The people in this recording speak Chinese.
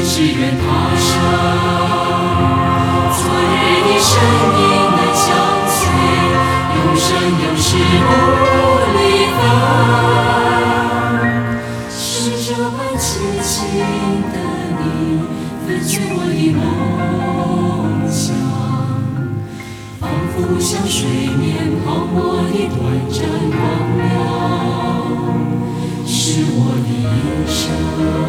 只愿他生，昨日的身影能相随，永生永世不离分。是这般痴情的你，粉碎我的梦想，仿佛像水面泡沫的短暂光亮，是我的一生。